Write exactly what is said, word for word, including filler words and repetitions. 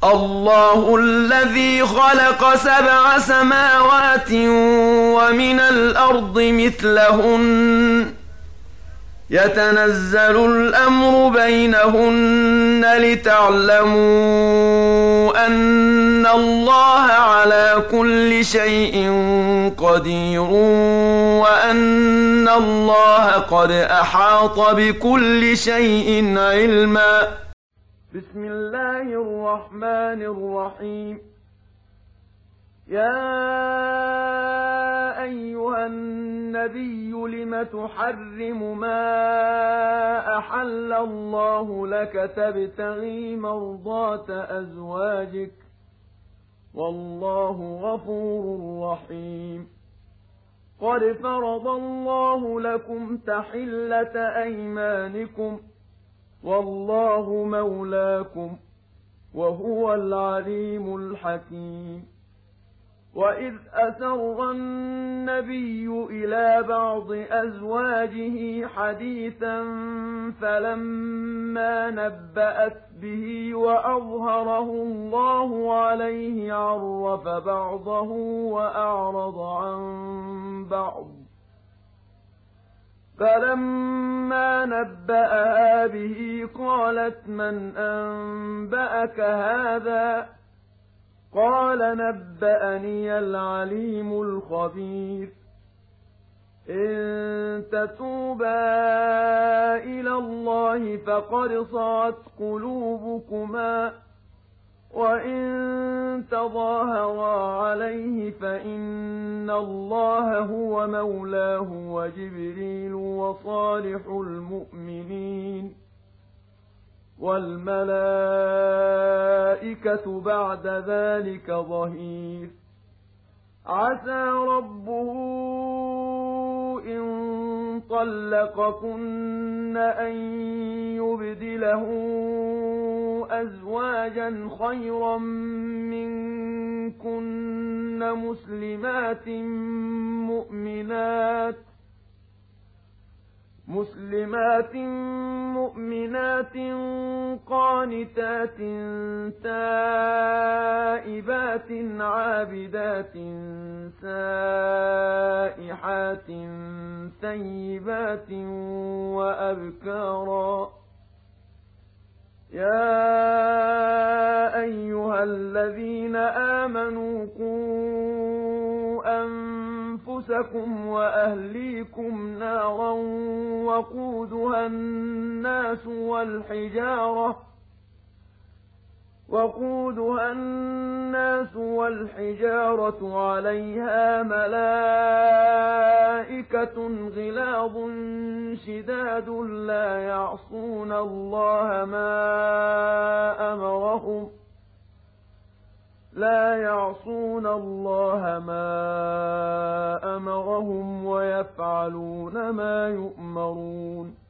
الله الذي خلق سبع سماوات ومن الأرض مثلهن يتنزل الأمر بينهن لتعلموا أن الله على كل شيء قدير وأن الله قد أحاط بكل شيء علما. بسم الله الرحمن الرحيم. يا أيها النبي لم تحرم ما أحل الله لك تبتغي مرضات أزواجك والله غفور رحيم. قد فرض الله لكم تحلة أيمانكم والله مولاكم وهو العليم الحكيم. وإذ أسر النبي إلى بعض أزواجه حديثا فلما نبأت به وأظهره الله عليه عرف بعضه وأعرض عن بعض فلما نبأها به قالت من أنبأك هذا؟ قال نبأني العليم الخبير. إن تتوبا إلى الله فقد صغت قلوبكما وإن تظاهرا عليه فإن الله هو مولاه وجبريل وصالح المؤمنين والملائكة بعد ذلك ظهير. عسى ربه إن طلقكن أن يبدله أزواجا خيرا منكن مسلمات مؤمنات مسلمات مؤمنات قانتات تائبات عابدات سائحات ثيبات وأبكارا. يا أيها الذين آمنوا قوا أنفسكم وأهليكم نارا وقودها الناس والحجارة وقودها الناس والحجارة عليها ملائكة غلاظ شداد لا يعصون الله ما أمرهم لا يعصون الله ما أمرهم ويفعلون ما يؤمرون.